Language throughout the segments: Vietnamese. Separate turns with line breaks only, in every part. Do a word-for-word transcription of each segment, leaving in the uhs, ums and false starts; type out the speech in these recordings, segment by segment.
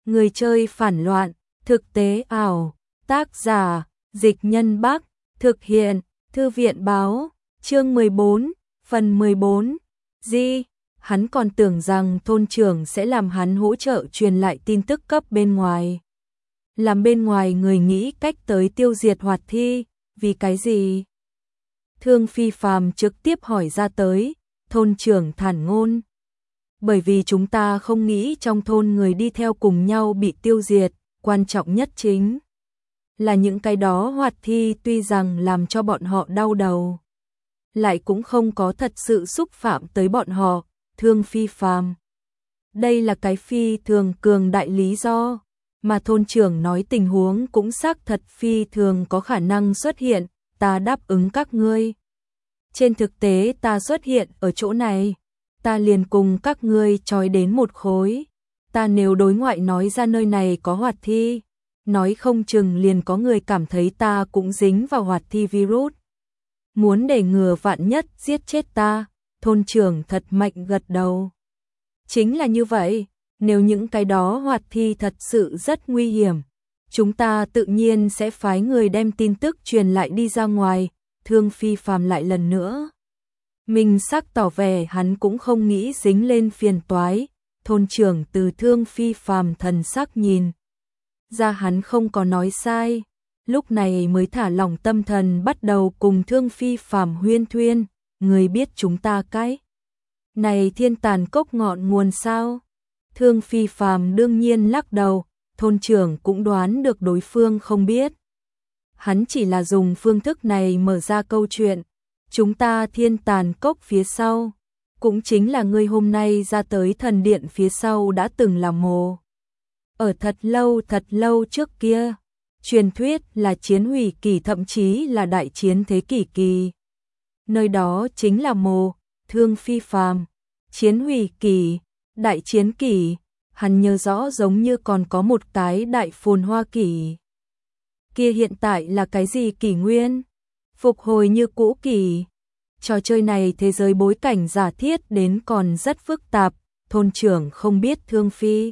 Người chơi phản loạn, thực tế ảo, tác giả, Dịch Nhân Bắc, thực hiện, Thư viện báo, chương mười bốn, phần mười bốn, Di, hắn còn tưởng rằng thôn trưởng sẽ làm hắn hỗ trợ truyền lại tin tức cấp bên ngoài. Làm bên ngoài người nghĩ cách tới tiêu diệt Hoạt Thi, vì cái gì? Thương Phi Phàm trực tiếp hỏi ra tới, thôn trưởng thản ngôn. Bởi vì chúng ta không nghĩ trong thôn người đi theo cùng nhau bị tiêu diệt, quan trọng nhất chính là những cái đó Hoạt Thi tuy rằng làm cho bọn họ đau đầu, lại cũng không có thật sự xúc phạm tới bọn họ, Thương Phi Phàm. Đây là cái phi thường cường đại lý do, mà thôn trưởng nói tình huống cũng xác thật phi thường có khả năng xuất hiện, ta đáp ứng các ngươi. Trên thực tế ta xuất hiện ở chỗ này, ta liền cùng các ngươi trói đến một khối. Ta nếu đối ngoại nói ra nơi này có Hoạt Thi, nói không chừng liền có người cảm thấy ta cũng dính vào Hoạt Thi virus. Muốn để ngừa vạn nhất giết chết ta, thôn trưởng thật mạnh gật đầu. Chính là như vậy, nếu những cái đó Hoạt Thi thật sự rất nguy hiểm, chúng ta tự nhiên sẽ phái người đem tin tức truyền lại đi ra ngoài. Thương Phi Phàm lại lần nữa minh sắc tỏ vẻ hắn cũng không nghĩ dính lên phiền toái. Thôn trưởng từ Thương Phi Phàm thần sắc nhìn ra hắn không có nói sai, lúc này mới thả lỏng tâm thần bắt đầu cùng Thương Phi Phàm huyên thuyên. Người biết chúng ta cái này Thiên Tàn Cốc ngọn nguồn sao? Thương Phi Phàm đương nhiên lắc đầu, thôn trưởng cũng đoán được đối phương không biết. Hắn chỉ là dùng phương thức này mở ra câu chuyện. Chúng ta Thiên Tàn Cốc phía sau, cũng chính là ngươi hôm nay ra tới thần điện phía sau đã từng là mồ. Ở thật lâu thật lâu trước kia, truyền thuyết là chiến hủy kỳ thậm chí là đại chiến thế kỷ kỳ. Nơi đó chính là mồ. Thương Phi Phàm, chiến hủy kỳ, đại chiến kỳ, hắn nhớ rõ giống như còn có một cái đại phồn hoa kỳ. Kia hiện tại là cái gì kỷ nguyên? Phục hồi như cũ kỳ. Trò chơi này thế giới bối cảnh giả thiết đến còn rất phức tạp, thôn trưởng không biết Thương Phi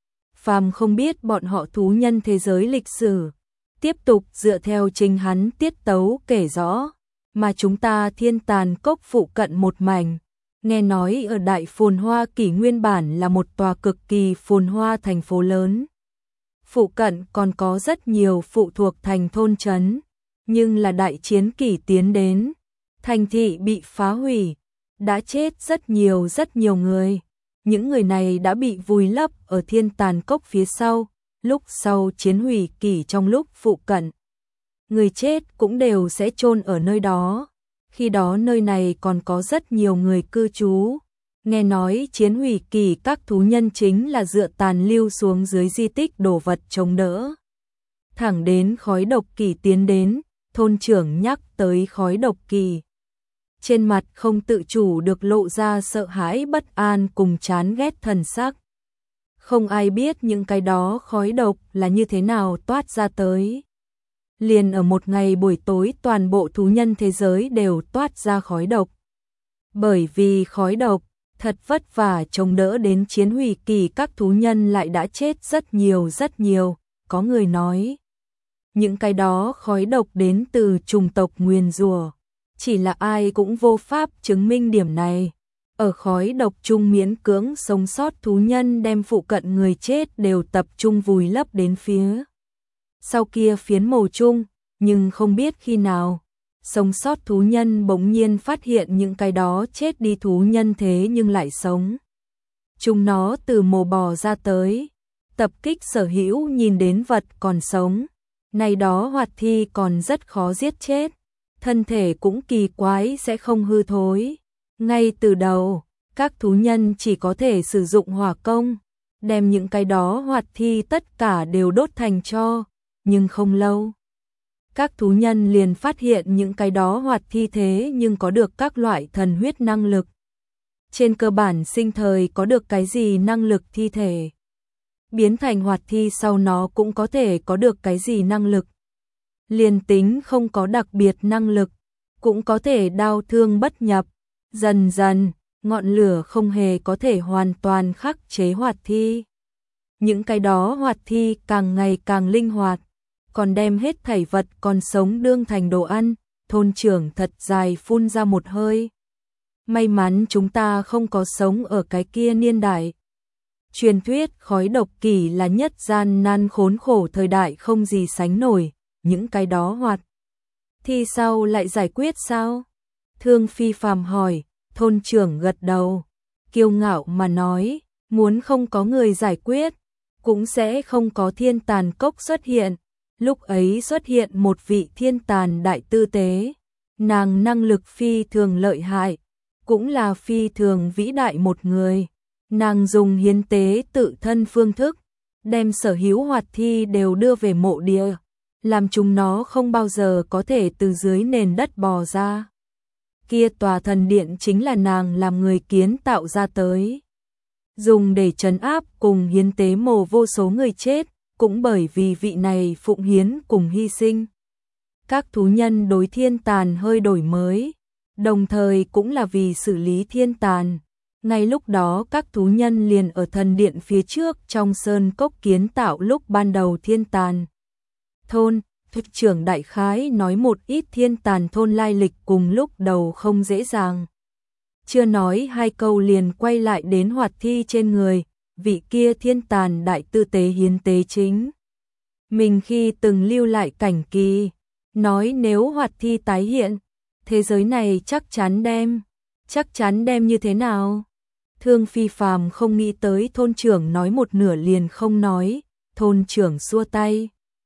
Phàm không biết bọn họ thú nhân thế giới lịch sử, tiếp tục dựa theo chính hắn tiết tấu kể rõ, mà chúng ta Thiên Tàn Cốc phụ cận một mảnh, nghe nói ở đại phồn hoa kỷ nguyên bản là một tòa cực kỳ phồn hoa thành phố lớn. Phụ cận còn có rất nhiều phụ thuộc thành thôn trấn, nhưng là đại chiến kỷ tiến đến, thành thị bị phá hủy, đã chết rất nhiều rất nhiều người. Những người này đã bị vùi lấp ở Thiên Tàn Cốc phía sau, lúc sau chiến hủy kỷ trong lúc phụ cận. Người chết cũng đều sẽ chôn ở nơi đó, khi đó nơi này còn có rất nhiều người cư trú. Nghe nói chiến hủy kỳ các thú nhân chính là dựa tàn lưu xuống dưới di tích đồ vật chống đỡ. Thẳng đến khói độc kỳ tiến đến, thôn trưởng nhắc tới khói độc kỳ. Trên mặt không tự chủ được lộ ra sợ hãi bất an cùng chán ghét thần sắc. Không ai biết những cái đó khói độc là như thế nào toát ra tới. Liền ở một ngày buổi tối toàn bộ thú nhân thế giới đều toát ra khói độc. Bởi vì khói độc, thật vất vả chống đỡ đến chiến hủy kỳ các thú nhân lại đã chết rất nhiều rất nhiều, có người nói. Những cái đó khói độc đến từ chủng tộc nguyền rủa, chỉ là ai cũng vô pháp chứng minh điểm này. Ở khói độc chung miễn cưỡng sống sót thú nhân đem phụ cận người chết đều tập trung vùi lấp đến phía sau kia phiến mồ chung, nhưng không biết khi nào. Sống sót thú nhân bỗng nhiên phát hiện những cái đó chết đi thú nhân thế nhưng lại sống. Chúng nó từ mồ bò ra tới, tập kích sở hữu nhìn đến vật còn sống. Này đó Hoạt Thi còn rất khó giết chết, thân thể cũng kỳ quái sẽ không hư thối. Ngay từ đầu, các thú nhân chỉ có thể sử dụng hỏa công, đem những cái đó Hoạt Thi tất cả đều đốt thành tro, nhưng không lâu. Các thú nhân liền phát hiện những cái đó Hoạt Thi thế nhưng có được các loại thần huyết năng lực. Trên cơ bản sinh thời có được cái gì năng lực thi thể, biến thành Hoạt Thi sau nó cũng có thể có được cái gì năng lực. Liền tính không có đặc biệt năng lực, cũng có thể đao thương bất nhập. Dần dần, ngọn lửa không hề có thể hoàn toàn khắc chế Hoạt Thi. Những cái đó hoạt thi càng ngày càng linh hoạt, còn đem hết thảy vật còn sống đương thành đồ ăn. Thôn trưởng thật dài phun ra một hơi. May mắn chúng ta không có sống ở cái kia niên đại. Truyền thuyết khói độc kỷ là nhất gian nan khốn khổ thời đại không gì sánh nổi, những cái đó hoạt thì sao lại giải quyết sao? Thương Phi Phàm hỏi. Thôn trưởng gật đầu, kiêu ngạo mà nói, muốn không có người giải quyết, cũng sẽ không có thiên tàn cốc xuất hiện. Lúc ấy xuất hiện một vị thiên tàn đại tư tế, nàng năng lực phi thường lợi hại, cũng là phi thường vĩ đại một người. Nàng dùng hiến tế tự thân phương thức, đem sở hữu hoạt thi đều đưa về mộ địa, làm chúng nó không bao giờ có thể từ dưới nền đất bò ra. Kia tòa thần điện chính là nàng làm người kiến tạo ra tới, dùng để trấn áp cùng hiến tế mồ vô số người chết, cũng bởi vì vị này phụng hiến cùng hy sinh. Các thú nhân đối thiên tàn hơi đổi mới, đồng thời cũng là vì xử lý thiên tàn. Ngay lúc đó các thú nhân liền ở thần điện phía trước trong sơn cốc kiến tạo lúc ban đầu thiên tàn thôn. Thuyết trưởng đại khái nói một ít thiên tàn thôn lai lịch cùng lúc đầu không dễ dàng. Chưa nói hai câu liền quay lại đến hoạt thi trên người, vị kia thiên tàn đại tư tế hiến tế chính. Mình khi từng lưu lại cảnh kỳ, nói nếu hoạt thi tái hiện, thế giới này chắc chắn đem, chắc chắn đem như thế nào? Thương Phi Phàm không nghĩ tới thôn trưởng nói một nửa liền không nói, thôn trưởng xua tay.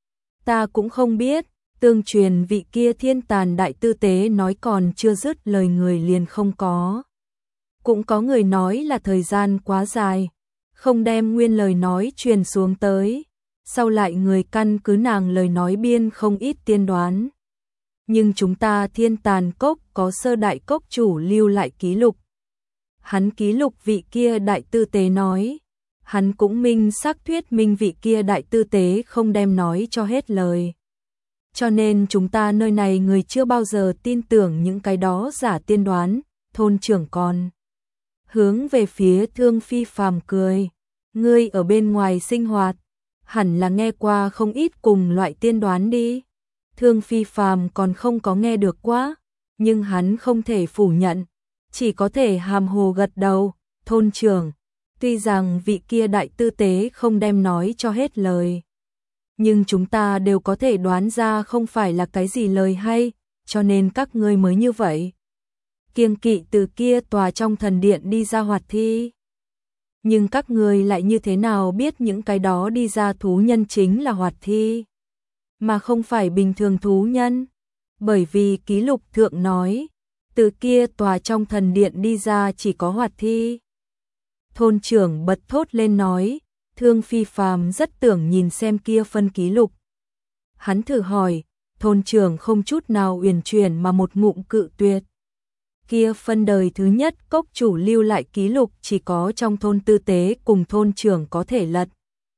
Ta cũng không biết, tương truyền vị kia thiên tàn đại tư tế nói còn chưa dứt lời người liền không có. Cũng có người nói là thời gian quá dài, không đem nguyên lời nói truyền xuống tới, sau lại người căn cứ nàng lời nói biên không ít tiên đoán. Nhưng chúng ta thiên tàn cốc có sơ đại cốc chủ lưu lại ký lục. Hắn ký lục vị kia đại tư tế nói, hắn cũng minh xác thuyết minh vị kia đại tư tế không đem nói cho hết lời. Cho nên chúng ta nơi này người chưa bao giờ tin tưởng những cái đó giả tiên đoán. Thôn trưởng còn hướng về phía Thương Phi Phàm cười, ngươi ở bên ngoài sinh hoạt, hẳn là nghe qua không ít cùng loại tiên đoán đi. Thương Phi Phàm còn không có nghe được quá, nhưng hắn không thể phủ nhận, chỉ có thể hàm hồ gật đầu. Thôn trưởng, tuy rằng vị kia đại tư tế không đem nói cho hết lời, nhưng chúng ta đều có thể đoán ra không phải là cái gì lời hay, cho nên các ngươi mới như vậy. Kiêng kỵ từ kia tòa trong thần điện đi ra hoạt thi. Nhưng các ngươi lại như thế nào biết những cái đó đi ra thú nhân chính là hoạt thi, mà không phải bình thường thú nhân? Bởi vì ký lục thượng nói, từ kia tòa trong thần điện đi ra chỉ có hoạt thi. Thôn trưởng bật thốt lên nói. Thương Phi Phàm rất tưởng nhìn xem kia phân ký lục. Hắn thử hỏi, thôn trưởng không chút nào uyển chuyển mà một ngụm cự tuyệt. Kia phân đời thứ nhất cốc chủ lưu lại ký lục chỉ có trong thôn tư tế cùng thôn trưởng có thể lật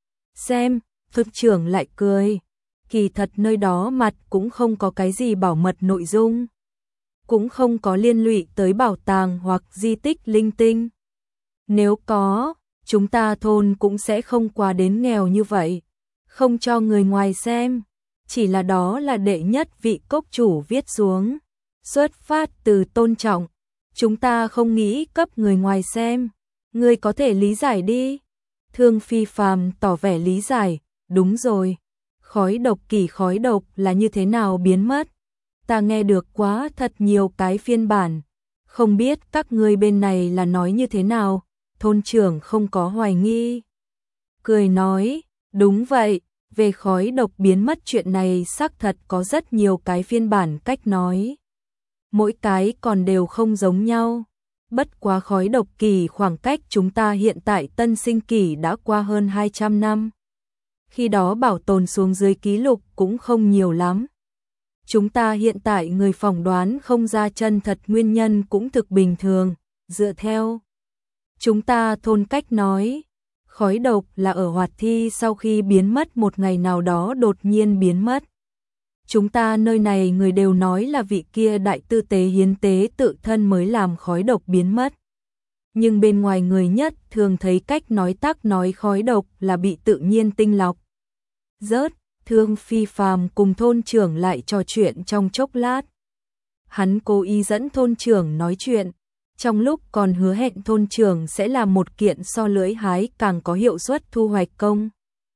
xem. Thôn trưởng lại cười, kỳ thật nơi đó mặt cũng không có cái gì bảo mật nội dung, cũng không có liên lụy tới bảo tàng hoặc di tích linh tinh. Nếu có, chúng ta thôn cũng sẽ không quá đến nghèo như vậy, không cho người ngoài xem, chỉ là đó là đệ nhất vị cốc chủ viết xuống, xuất phát từ tôn trọng, chúng ta không nghĩ cấp người ngoài xem, người có thể lý giải đi. Thương Phi Phàm tỏ vẻ lý giải, đúng rồi, khói độc kỷ khói độc là như thế nào biến mất, ta nghe được quá thật nhiều cái phiên bản, không biết các ngươi bên này là nói như thế nào. Thôn trưởng không có hoài nghi, cười nói, đúng vậy, về khói độc biến mất chuyện này xác thật có rất nhiều cái phiên bản cách nói. Mỗi cái còn đều không giống nhau, bất quá khói độc kỷ khoảng cách chúng ta hiện tại tân sinh kỷ đã qua hơn hai trăm năm. Khi đó bảo tồn xuống dưới ký lục cũng không nhiều lắm. Chúng ta hiện tại người phỏng đoán không ra chân thật nguyên nhân cũng thực bình thường, dựa theo chúng ta thôn cách nói, khói độc là ở hoạt thi sau khi biến mất một ngày nào đó đột nhiên biến mất. Chúng ta nơi này người đều nói là vị kia đại tư tế hiến tế tự thân mới làm khói độc biến mất. Nhưng bên ngoài người nhất thường thấy cách nói tắc nói khói độc là bị tự nhiên tinh lọc. Rớt, Thương Phi Phàm cùng thôn trưởng lại trò chuyện trong chốc lát. Hắn cố ý dẫn thôn trưởng nói chuyện, trong lúc còn hứa hẹn thôn trưởng sẽ làm một kiện so lưỡi hái càng có hiệu suất thu hoạch công.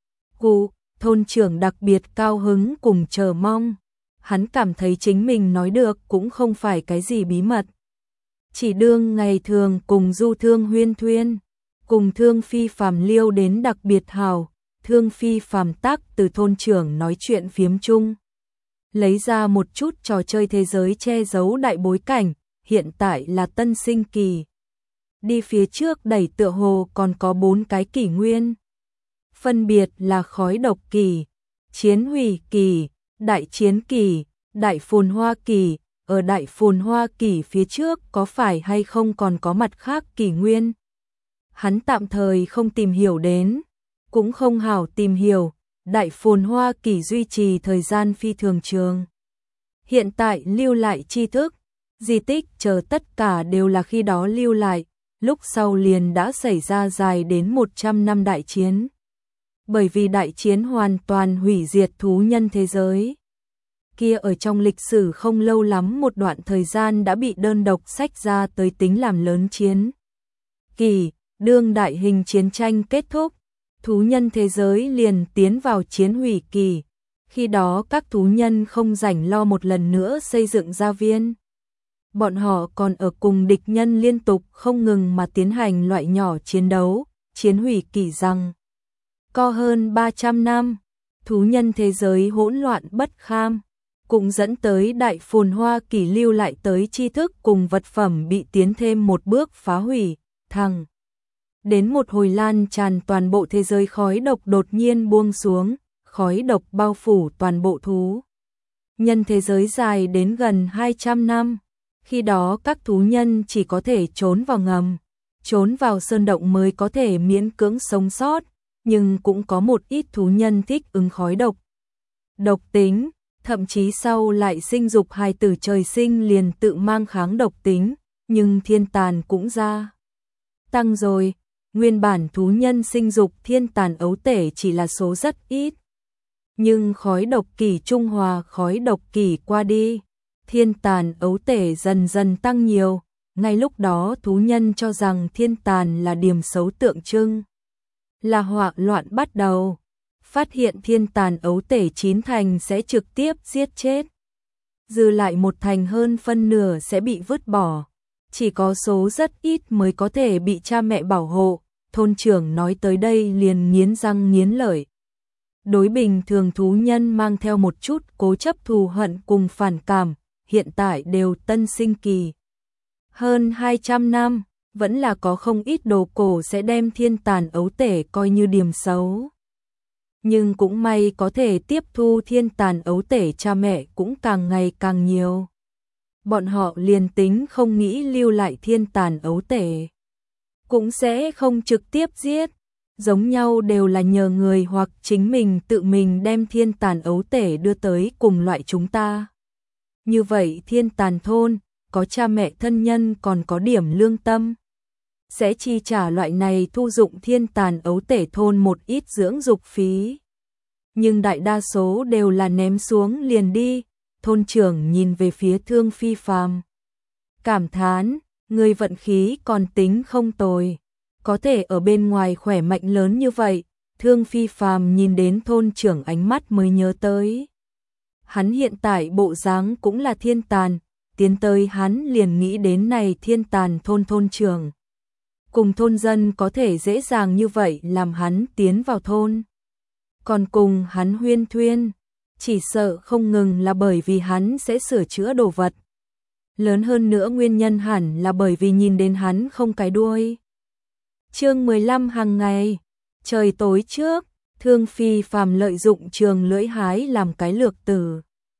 Cụ, thôn trưởng đặc biệt cao hứng cùng chờ mong. Hắn cảm thấy chính mình nói được cũng không phải cái gì bí mật. Chỉ đương ngày thường cùng du thương huyên thuyên, cùng Thương Phi Phàm liêu đến đặc biệt hào, Thương Phi Phàm tắc từ thôn trưởng nói chuyện phiếm chung. Lấy ra một chút trò chơi thế giới che giấu đại bối cảnh, hiện tại là tân sinh kỳ. Đi phía trước đẩy tựa hồ còn có bốn cái kỷ nguyên. Phân biệt là khói độc kỳ, chiến hủy kỳ, đại chiến kỳ, đại phồn hoa kỳ. Ở đại phồn hoa kỳ phía trước có phải hay không còn có mặt khác kỷ nguyên? Hắn tạm thời không tìm hiểu đến, cũng không hảo tìm hiểu, đại phồn hoa kỳ duy trì thời gian phi thường trường. Hiện tại lưu lại tri thức, di tích chờ tất cả đều là khi đó lưu lại, lúc sau liền đã xảy ra dài đến một trăm năm đại chiến. Bởi vì đại chiến hoàn toàn hủy diệt thú nhân thế giới. Kia ở trong lịch sử không lâu lắm một đoạn thời gian đã bị đơn độc sách ra tới tính làm lớn chiến. Kỳ, đương đại hình chiến tranh kết thúc, thú nhân thế giới liền tiến vào chiến hủy kỳ. Khi đó các thú nhân không rảnh lo một lần nữa xây dựng gia viên. Bọn họ còn ở cùng địch nhân liên tục không ngừng mà tiến hành loại nhỏ chiến đấu, chiến hủy kỳ rằng. Co hơn ba trăm năm, thú nhân thế giới hỗn loạn bất kham. Cũng dẫn tới đại phồn hoa kỳ lưu lại tới tri thức cùng vật phẩm bị tiến thêm một bước phá hủy, thằng. Đến một hồi lan tràn toàn bộ thế giới khói độc đột nhiên buông xuống, khói độc bao phủ toàn bộ thú. Nhân thế giới dài đến gần hai trăm năm, khi đó các thú nhân chỉ có thể trốn vào ngầm, trốn vào sơn động mới có thể miễn cưỡng sống sót, nhưng cũng có một ít thú nhân thích ứng khói độc. Độc tính. Thậm chí sau lại sinh dục hài tử trời sinh liền tự mang kháng độc tính, nhưng thiên tàn cũng ra. Tăng rồi, nguyên bản thú nhân sinh dục thiên tàn ấu tể chỉ là số rất ít. Nhưng khói độc kỳ trung hòa khói độc kỳ qua đi, thiên tàn ấu tể dần dần tăng nhiều, ngay lúc đó thú nhân cho rằng thiên tàn là điểm xấu tượng trưng. Là họa loạn bắt đầu. Phát hiện thiên tàn ấu tể chín thành sẽ trực tiếp giết chết. Dư lại một thành hơn phân nửa sẽ bị vứt bỏ. Chỉ có số rất ít mới có thể bị cha mẹ bảo hộ. Thôn trưởng nói tới đây liền nghiến răng nghiến lợi. Đối bình thường thú nhân mang theo một chút cố chấp thù hận cùng phản cảm, hiện tại đều tân sinh kỳ. Hơn hai trăm năm, vẫn là có không ít đồ cổ sẽ đem thiên tàn ấu tể coi như điểm xấu. Nhưng cũng may có thể tiếp thu thiên tàn ấu tể cha mẹ cũng càng ngày càng nhiều. Bọn họ liền tính không nghĩ lưu lại thiên tàn ấu tể, cũng sẽ không trực tiếp giết. Giống nhau đều là nhờ người hoặc chính mình tự mình đem thiên tàn ấu tể đưa tới cùng loại chúng ta. Như vậy thiên tàn thôn, có cha mẹ thân nhân còn có điểm lương tâm. Sẽ chi trả loại này thu dụng thiên tàn ấu tể thôn một ít dưỡng dục phí. Nhưng đại đa số đều là ném xuống liền đi. Thôn trưởng nhìn về phía Thương Phi Phàm, cảm thán, người vận khí còn tính không tồi, có thể ở bên ngoài khỏe mạnh lớn như vậy. Thương Phi Phàm nhìn đến thôn trưởng ánh mắt mới nhớ tới. Hắn hiện tại bộ dáng cũng là thiên tàn, tiến tới hắn liền nghĩ đến này thiên tàn thôn thôn trưởng. Cùng thôn dân có thể dễ dàng như vậy làm hắn tiến vào thôn. Còn cùng hắn huyên thuyên, chỉ sợ không ngừng là bởi vì hắn sẽ sửa chữa đồ vật. Lớn hơn nữa nguyên nhân hẳn là bởi vì nhìn đến hắn không cái đuôi. Chương mười lăm hàng ngày, trời tối trước, Thương Phi Phàm lợi dụng trường lưỡi hái làm cái lược tử.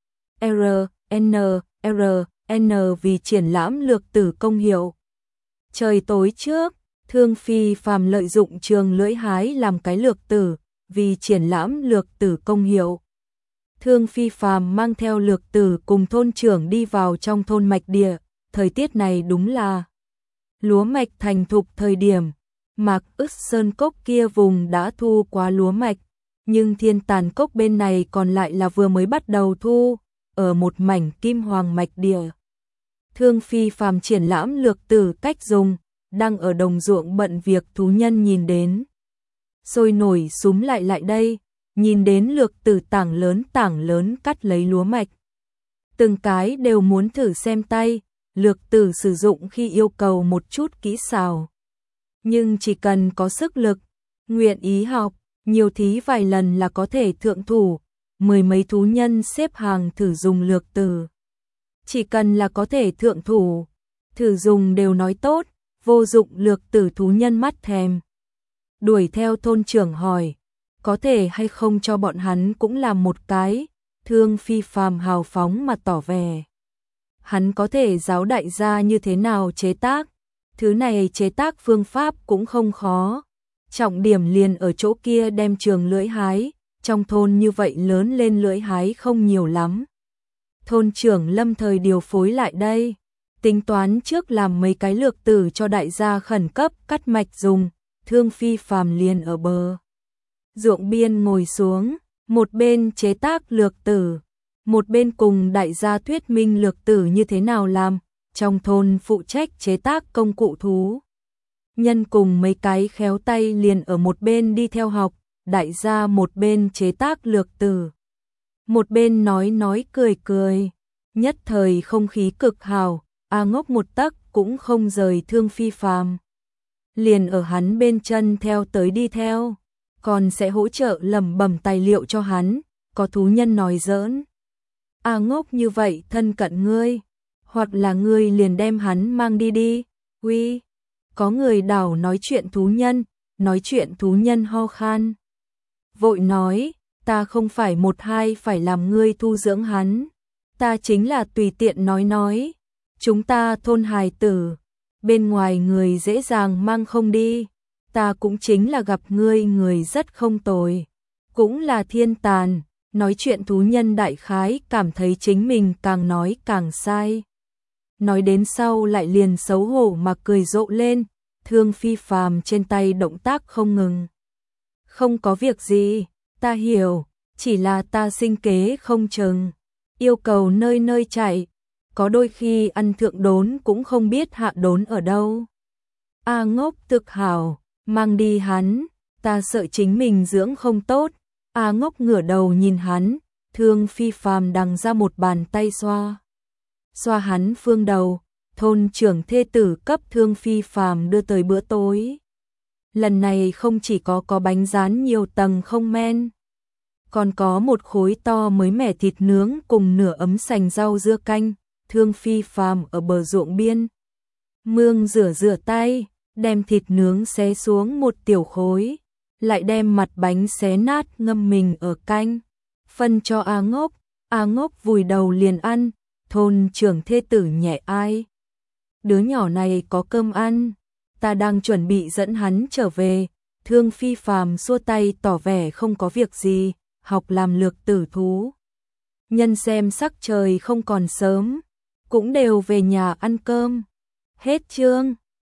R, N, R, N vì triển lãm lược tử công hiệu. Trời tối trước, Thương Phi Phàm lợi dụng trường lưỡi hái làm cái lược tử, vì triển lãm lược tử công hiệu. Thương Phi Phàm mang theo lược tử cùng thôn trưởng đi vào trong thôn mạch địa, thời tiết này đúng là Lúa mạch thành thục thời điểm, Mạc Ức Sơn cốc kia vùng đã thu quá lúa mạch, nhưng Thiên Tàn cốc bên này còn lại là vừa mới bắt đầu thu, ở một mảnh kim hoàng mạch địa. Thương Phi Phàm triển lãm lược tử cách dùng, đang ở đồng ruộng bận việc thú nhân nhìn đến. Sôi nổi súm lại lại đây, nhìn đến lược tử tảng lớn tảng lớn cắt lấy lúa mạch. Từng cái đều muốn thử xem tay, lược tử sử dụng khi yêu cầu một chút kỹ xảo. Nhưng chỉ cần có sức lực, nguyện ý học, nhiều thí vài lần là có thể thượng thủ, mười mấy thú nhân xếp hàng thử dùng lược tử. Chỉ cần là có thể thượng thủ, thử dùng đều nói tốt, vô dụng lược tử thú nhân mắt thèm. Đuổi theo thôn trưởng hỏi, có thể hay không cho bọn hắn cũng làm một cái, Thương Phi Phàm hào phóng mà tỏ vẻ. Hắn có thể giáo đại gia như thế nào chế tác, thứ này chế tác phương pháp cũng không khó. Trọng điểm liền ở chỗ kia đem trường lưỡi hái, trong thôn như vậy lớn lên lưỡi hái không nhiều lắm. Thôn trưởng lâm thời điều phối lại đây, tính toán trước làm mấy cái lược tử cho đại gia khẩn cấp cắt mạch dùng, Thương Phi Phàm liền ở bờ ruộng biên ngồi xuống, một bên chế tác lược tử, một bên cùng đại gia thuyết minh lược tử như thế nào làm, trong thôn phụ trách chế tác công cụ thú. Nhân cùng mấy cái khéo tay liền ở một bên đi theo học, đại gia một bên chế tác lược tử, một bên nói nói cười cười, nhất thời không khí cực hào, A Ngốc một tấc cũng không rời Thương Phi Phàm. Liền ở hắn bên chân theo tới đi theo, còn sẽ hỗ trợ lẩm bẩm tài liệu cho hắn, có thú nhân nói giỡn. A Ngốc như vậy thân cận ngươi, hoặc là ngươi liền đem hắn mang đi đi, uy. Có người đảo nói chuyện thú nhân, nói chuyện thú nhân ho khan. Vội nói, ta không phải một hai phải làm ngươi thu dưỡng hắn, ta chính là tùy tiện nói nói, chúng ta thôn hài tử, bên ngoài người dễ dàng mang không đi, ta cũng chính là gặp ngươi người rất không tồi, cũng là thiên tàn, nói chuyện thú nhân đại khái cảm thấy chính mình càng nói càng sai. Nói đến sau lại liền xấu hổ mà cười rộ lên, Thương Phi Phàm trên tay động tác không ngừng. Không có việc gì, ta hiểu, chỉ là ta sinh kế không chừng, yêu cầu nơi nơi chạy, có đôi khi ăn thượng đốn cũng không biết hạ đốn ở đâu. A Ngốc thực hảo, mang đi hắn, ta sợ chính mình dưỡng không tốt. A Ngốc ngửa đầu nhìn hắn, Thương Phi Phàm đằng ra một bàn tay xoa. Xoa hắn phương đầu, thôn trưởng thê tử cấp Thương Phi Phàm đưa tới bữa tối. Lần này không chỉ có có bánh rán nhiều tầng không men, còn có một khối to mới mẻ thịt nướng cùng nửa ấm sành rau dưa canh. Thương Phi Phàm ở bờ ruộng biên mương rửa rửa tay, đem thịt nướng xé xuống một tiểu khối, lại đem mặt bánh xé nát ngâm mình ở canh, phân cho A Ngốc. A Ngốc vùi đầu liền ăn. Thôn trưởng thê tử nhẹ ai, đứa nhỏ này có cơm ăn, ta đang chuẩn bị dẫn hắn trở về. Thương Phi Phàm xua tay tỏ vẻ không có việc gì, học làm lược tử thú nhân xem sắc trời không còn sớm, cũng đều về nhà ăn cơm. Hết chương.